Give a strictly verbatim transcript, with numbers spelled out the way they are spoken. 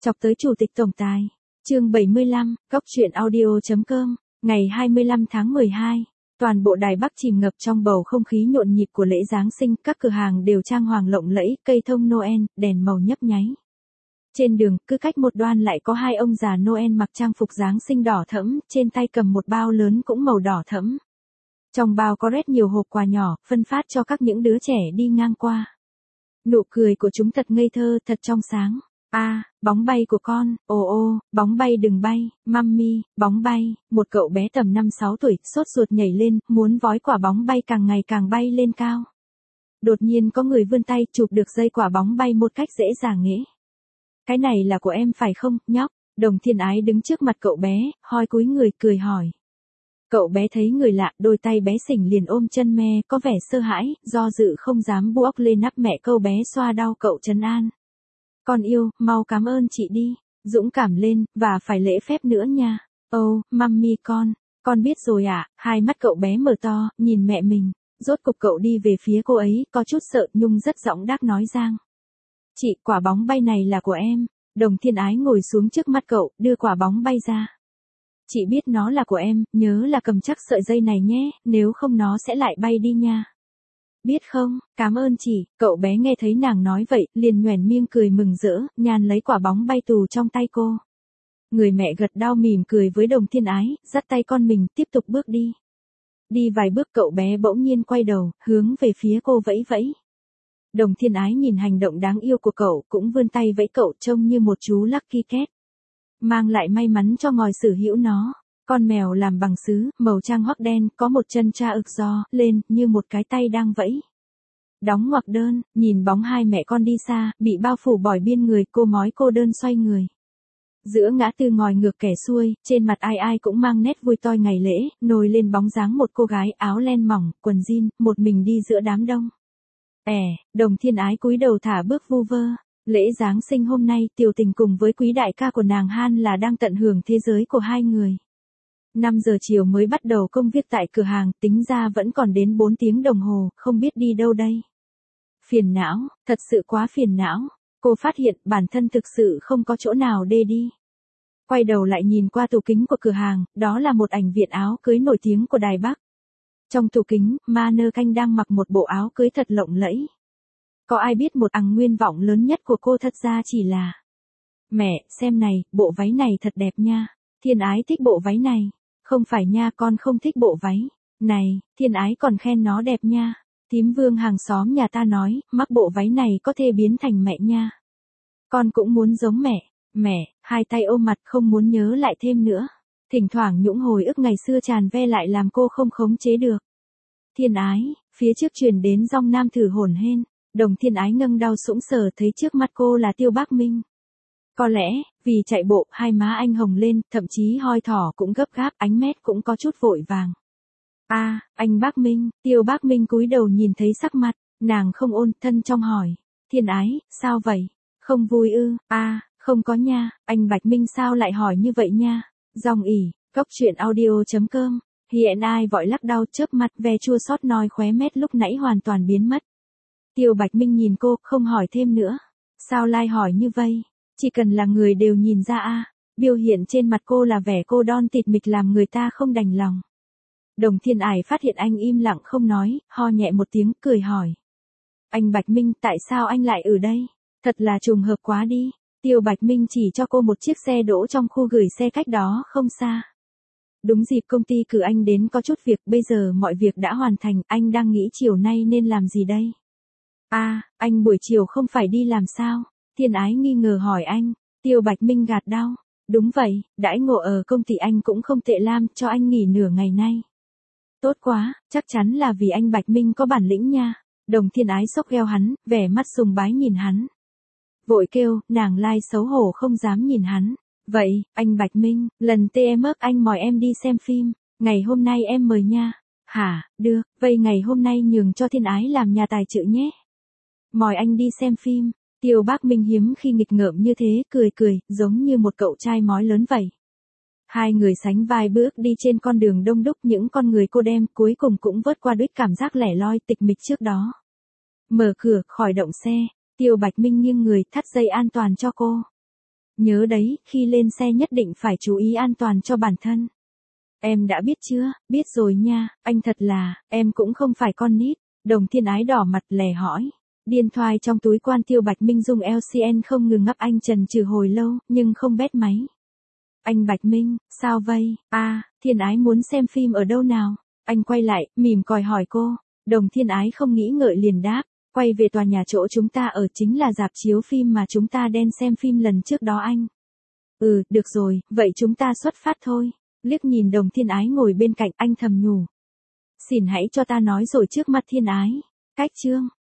Chọc tới chủ tịch tổng tài. Chương bảy mươi lăm, Cóc truyện audio chấm com, ngày hai mươi lăm tháng mười hai. Toàn bộ Đài Bắc chìm ngập trong bầu không khí nhộn nhịp của lễ Giáng sinh, các cửa hàng đều trang hoàng lộng lẫy, cây thông Noel, đèn màu nhấp nháy. Trên đường, cứ cách một đoan lại có hai ông già Noel mặc trang phục Giáng sinh đỏ thẫm, trên tay cầm một bao lớn cũng màu đỏ thẫm. Trong bao có rất nhiều hộp quà nhỏ, phân phát cho các những đứa trẻ đi ngang qua. Nụ cười của chúng thật ngây thơ, thật trong sáng. A, à, bóng bay của con, ồ ô, bóng bay đừng bay, mummy, bóng bay, một cậu bé tầm năm sáu tuổi, sốt ruột nhảy lên, muốn vói quả bóng bay càng ngày càng bay lên cao. Đột nhiên có người vươn tay chụp được dây quả bóng bay một cách dễ dàng nghễ. Cái này là của em phải không, nhóc? Đồng Thiên Ái đứng trước mặt cậu bé, hoi cúi người cười hỏi. Cậu bé thấy người lạ, đôi tay bé xỉnh liền ôm chân me, có vẻ sơ hãi, do dự không dám buốc lên nắp mẹ câu bé xoa đau cậu trấn an. Con yêu, mau cảm ơn chị đi, dũng cảm lên, và phải lễ phép nữa nha. Ồ, oh, mummy con, con biết rồi ạ, à? Hai mắt cậu bé mở to, nhìn mẹ mình, rốt cục cậu đi về phía cô ấy, có chút sợ nhưng rất giọng đắc nói giang. Chị, quả bóng bay này là của em. Đồng Thiên Ái ngồi xuống trước mắt cậu, đưa quả bóng bay ra. Chị biết nó là của em, nhớ là cầm chắc sợi dây này nhé, nếu không nó sẽ lại bay đi nha. Biết không, cảm ơn chị. Cậu bé nghe thấy nàng nói vậy, liền nhoẻn miệng cười mừng rỡ, nhàn lấy quả bóng bay tù trong tay cô. Người mẹ gật đau mỉm cười với Đồng Thiên Ái, dắt tay con mình, tiếp tục bước đi. Đi vài bước cậu bé bỗng nhiên quay đầu, hướng về phía cô vẫy vẫy. Đồng Thiên Ái nhìn hành động đáng yêu của cậu, cũng vươn tay vẫy cậu trông như một chú Lucky Cat. Mang lại may mắn cho ngòi sở hữu nó. Con mèo làm bằng sứ, màu trang hoắc đen, có một chân tra ực giò, lên, như một cái tay đang vẫy. Đóng ngoặc đơn, nhìn bóng hai mẹ con đi xa, bị bao phủ bỏi biên người, cô mói cô đơn xoay người. Giữa ngã tư ngòi ngược kẻ xuôi, trên mặt ai ai cũng mang nét vui toi ngày lễ, nổi lên bóng dáng một cô gái áo len mỏng, quần jean, một mình đi giữa đám đông. Ẻ, Đồng Thiên Ái cúi đầu thả bước vu vơ. Lễ Giáng sinh hôm nay, Tiểu Tình cùng với quý đại ca của nàng Han là đang tận hưởng thế giới của hai người. năm giờ chiều mới bắt đầu công việc tại cửa hàng, tính ra vẫn còn đến bốn tiếng đồng hồ, không biết đi đâu đây. Phiền não, thật sự quá phiền não. Cô phát hiện bản thân thực sự không có chỗ nào để đi. Quay đầu lại nhìn qua tủ kính của cửa hàng, đó là một ảnh viện áo cưới nổi tiếng của Đài Bắc. Trong tủ kính, mannequin đang mặc một bộ áo cưới thật lộng lẫy. Có ai biết một ằng nguyên vọng lớn nhất của cô thật ra chỉ là: Mẹ, xem này, bộ váy này thật đẹp nha. Thiên Ái thích bộ váy này. Không phải nha, con không thích bộ váy này, Thiên Ái còn khen nó đẹp nha. Thím Vương hàng xóm nhà ta nói, mắc bộ váy này có thể biến thành mẹ nha. Con cũng muốn giống mẹ. Mẹ, hai tay ôm mặt không muốn nhớ lại thêm nữa. Thỉnh thoảng những hồi ức ngày xưa tràn ve lại làm cô không khống chế được. Thiên Ái, phía trước truyền đến giọng nam thử hổn hển. Đồng Thiên Ái ngâng đau sũng sờ thấy trước mặt cô là Tiêu Bác Minh. Có lẽ, vì chạy bộ, hai má anh hồng lên, thậm chí hoi thỏ cũng gấp gáp, ánh mét cũng có chút vội vàng. A, à, anh Bác Minh. Tiêu Bác Minh cúi đầu nhìn thấy sắc mặt, nàng không ôn, thân trong hỏi. Thiên Ái, sao vậy? Không vui ư? A, à, không có nha, anh Bạch Minh sao lại hỏi như vậy nha? Dòng ỉ, Cóc truyện audio chấm com. Hiện ai vội lắc đau chớp mặt, ve chua xót nói khóe mét lúc nãy hoàn toàn biến mất. Tiêu Bạch Minh nhìn cô, không hỏi thêm nữa. Sao lai hỏi như vậy? Chỉ cần là người đều nhìn ra a. À. Biểu hiện trên mặt cô là vẻ cô đơn tịch mịch làm người ta không đành lòng. Đồng Thiên Ái phát hiện anh im lặng không nói, ho nhẹ một tiếng, cười hỏi. Anh Bạch Minh, tại sao anh lại ở đây? Thật là trùng hợp quá đi. Tiêu Bạch Minh chỉ cho cô một chiếc xe đỗ trong khu gửi xe cách đó không xa. Đúng dịp công ty cử anh đến có chút việc, bây giờ mọi việc đã hoàn thành, anh đang nghĩ chiều nay nên làm gì đây? A, à, anh buổi chiều không phải đi làm sao? Thiên Ái nghi ngờ hỏi anh. Tiêu Bạch Minh gạt đau. Đúng vậy, đãi ngộ ở công ty anh cũng không tệ lắm, cho anh nghỉ nửa ngày nay. Tốt quá, chắc chắn là vì anh Bạch Minh có bản lĩnh nha. Đồng Thiên Ái xốc gheo hắn, vẻ mắt sùng bái nhìn hắn. Vội kêu, nàng lai xấu hổ không dám nhìn hắn. Vậy, anh Bạch Minh, lần tê em ước anh mời em đi xem phim, ngày hôm nay em mời nha. Hả, được, vậy ngày hôm nay nhường cho Thiên Ái làm nhà tài trợ nhé. Mời anh đi xem phim. Tiêu Bác Minh hiếm khi nghịch ngợm như thế, cười cười, giống như một cậu trai mói lớn vậy. Hai người sánh vai bước đi trên con đường đông đúc, những con người cô đem cuối cùng cũng vớt qua đuối cảm giác lẻ loi tịch mịch trước đó. Mở cửa, khỏi động xe, Tiêu Bạch Minh nghiêng người thắt dây an toàn cho cô. Nhớ đấy, khi lên xe nhất định phải chú ý an toàn cho bản thân. Em đã biết chưa? Biết rồi nha, anh thật là, em cũng không phải con nít. Đồng Thiên Ái đỏ mặt lè hỏi. Điện thoại trong túi Quan Tiêu Bạch Minh dùng lờ xê en không ngừng ngắp anh chần chừ hồi lâu, nhưng không bét máy. Anh Bạch Minh, sao vậy? À, Thiên Ái muốn xem phim ở đâu nào? Anh quay lại, mỉm còi hỏi cô. Đồng Thiên Ái không nghĩ ngợi liền đáp. Quay về tòa nhà chỗ chúng ta ở chính là rạp chiếu phim mà chúng ta đen xem phim lần trước đó anh. Ừ, được rồi, vậy chúng ta xuất phát thôi. Liếc nhìn Đồng Thiên Ái ngồi bên cạnh anh thầm nhủ. Xỉn hãy cho ta nói rồi trước mặt Thiên Ái. Cách chương.